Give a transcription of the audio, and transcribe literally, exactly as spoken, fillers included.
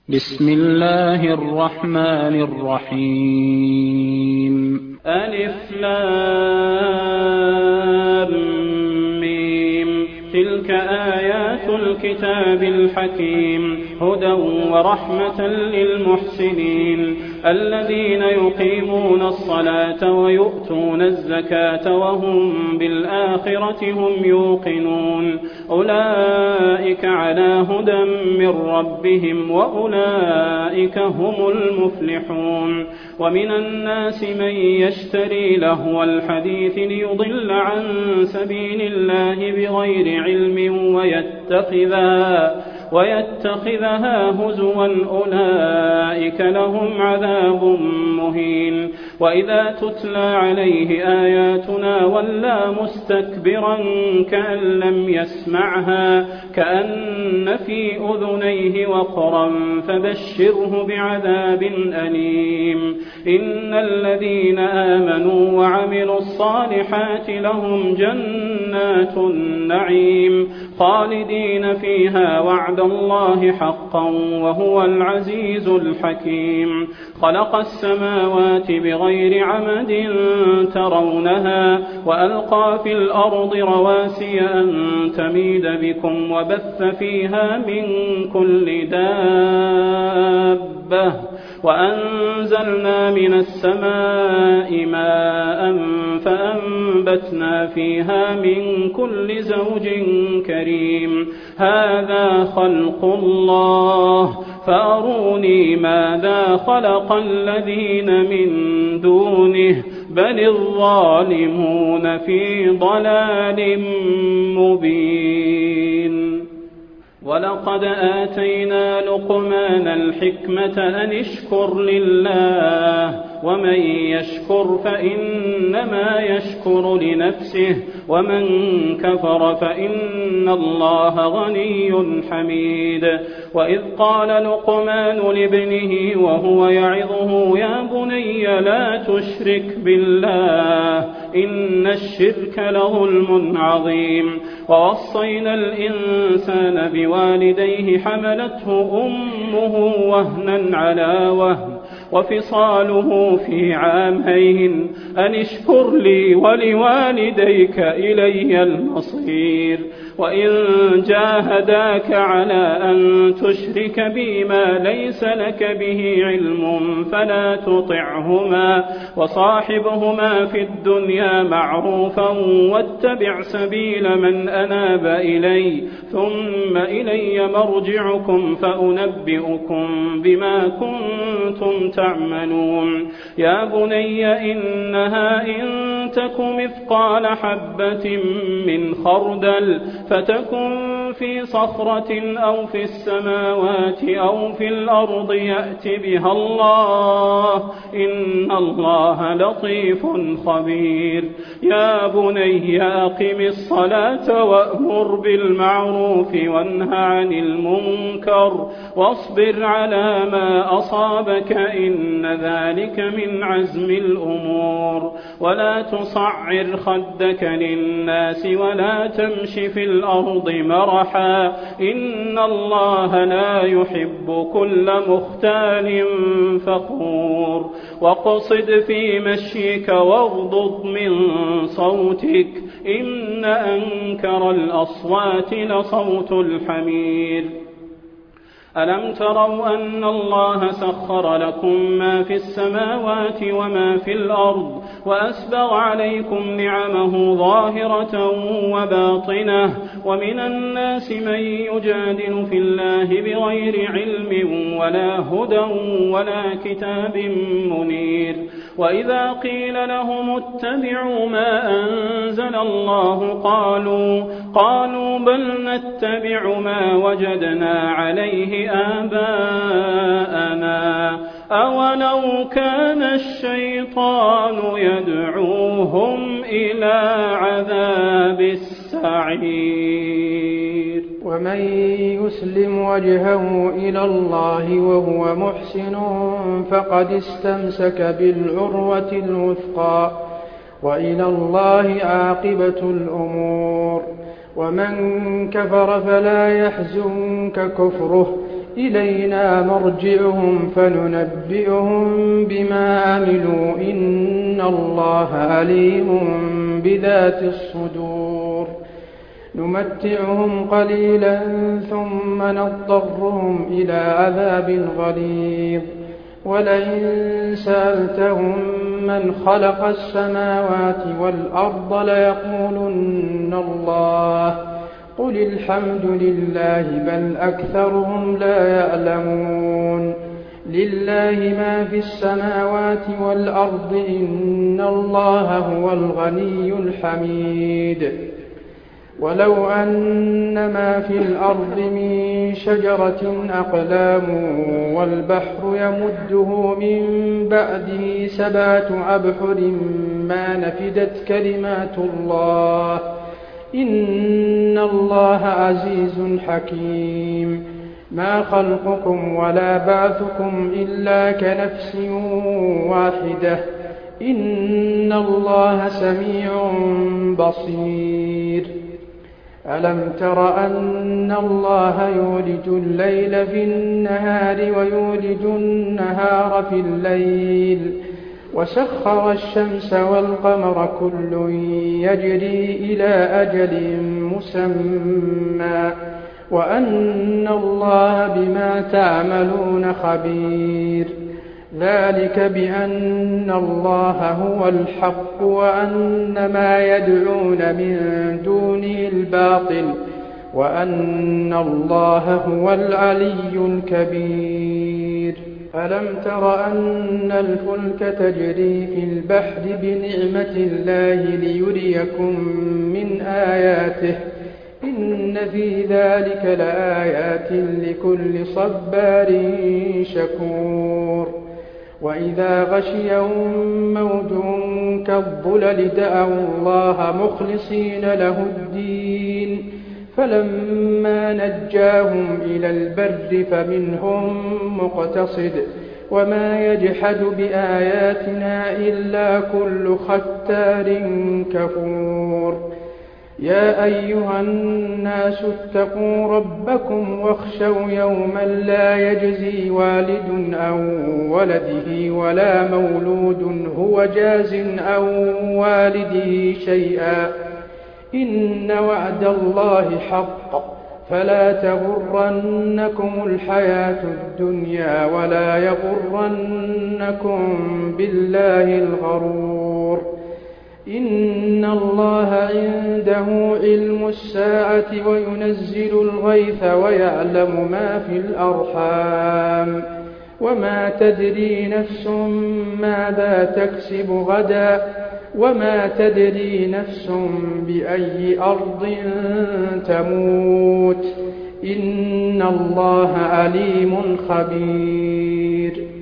بسم الله الرحمن الرحيم. ألف لام ميم. تلك آيات الكتاب الحكيم هدى ورحمة للمحسنين الذين يقيمون الصلاة ويؤتون الزكاة وهم بالآخرة هم يوقنون أولئك على هدى من ربهم وأولئك هم المفلحون. ومن الناس من يشتري لهو الحديث ليضل عن سبيل الله بغير علم ويتخذها ويتخذها هزوا أولئك لهم عذاب مهين. وإذا تتلى عليه آياتنا ولى مستكبرا كأن لم يسمعها كأن في أذنيه وقرا فبشره بعذاب أليم. إن الذين آمنوا وعملوا الصالحات لهم جنات النعيم خالدين فيها وعد الله حقا وهو العزيز الحكيم. خلق السماوات بغير عمد ترونها وألقى في الأرض رواسي أن تميد بكم وبث فيها من كل دابة وأنزلنا من السماء ماء فأنبتنا فيها من كل زوج كريم. هذا خلق الله فأروني ماذا خلق الذين من دونه بل الظالمون في ضلال مبين. ولقد آتينا لقمان الحكمة أن اشكر لله ومن يشكر فإنما يشكر لنفسه ومن كفر فإن الله غني حميد. وإذ قال لقمان لابنه وهو يعظه يا بني لا تشرك بالله إن الشرك لظلم عظيم. ووصينا الإنسان بوالديه حملته أمه وهنا على وهن وفصاله في عامين أن اشكر لي ولوالديك إلي المصير. وإن جاهداك على أن تشرك بي ما ليس لك به علم فلا تطعهما وصاحبهما في الدنيا معروفا واتبع سبيل من أناب إلي ثم إلي مرجعكم فأنبئكم بما كنتم تعملون. يا بني إنها إن تك مثقال حبة من خردل فتكن في صخرة أو في السماوات أو في الأرض يأت بها الله إن الله لطيف خبير. يا بني أقم الصلاة وأمر بالمعروف وانه عن المنكر واصبر على ما أصابك إن ذلك من عزم الأمور. ولا تصعر خدك للناس ولا تمش في الأرض مرحا إن الله لا يحب كل مختال فخور. واقصد في مشيك واغضض من صوتك إن أنكر الأصوات لصوت الحمير. ألم تروا أن الله سخر لكم ما في السماوات وما في الأرض وأسبغ عليكم نعمه ظاهرة وباطنة ومن الناس من يجادل في الله بغير علم ولا هدى ولا كتاب منير. وإذا قيل لهم اتبعوا ما أنزل الله قالوا قالوا بل نتبع ما وجدنا عليه آباءنا أولو كان الشيطان يدعوهم إلى عذاب السعير. ومن يسلم وجهه إلى الله وهو محسن فقد استمسك بالعروة الوثقى وإلى الله عاقبة الأمور. ومن كفر فلا يحزنك كفره إلينا مرجعهم فننبئهم بما عملوا إن الله عليم بذات الصدور نمتعهم قليلا ثم نضطرهم إلى عذاب غليظ ولئن سألتهم من خلق السماوات والأرض ليقولن الله قل الحمد لله بل أكثرهم لا يعلمون لله ما في السماوات والأرض إن الله هو الغني الحميد ولو أن ما في الأرض من شجرة أقلام والبحر يمده من بعده سبعة أبحر ما نفدت كلمات الله إن الله عزيز حكيم ما خلقكم ولا بعثكم إلا كنفس واحدة إن الله سميع بصير ألم تر أن الله يولج الليل في النهار ويولج النهار في الليل وسخر الشمس والقمر كل يجري إلى أجل مسمى وأن الله بما تعملون خبير ذلك بأن الله هو الحق وأن ما يدعون من دونه الباطل وأن الله هو العلي الكبير ألم تر أن الفلك تجري في البحر بنعمة الله ليريكم من آياته إن في ذلك لآيات لكل صبار شكور وإذا غشيهم موج كالظلل دعوا الله مخلصين له الدين فلما نجاهم إلى البر فمنهم مقتصد وما يجحد بآياتنا إلا كل ختار كفور يا أيها الناس اتقوا ربكم واخشوا يوما لا يجزي والد عن ولده ولا مولود هو جاز عن والده شيئا إن وعد الله حق فلا تغرنكم الحياة الدنيا ولا يغرنكم بالله الغرور إن الله عنده علم الساعة وينزل الغيث ويعلم ما في الأرحام وما تدري نفس ماذا تكسب غدا وما تدري نفس بأي أرض تموت إن الله عليم خبير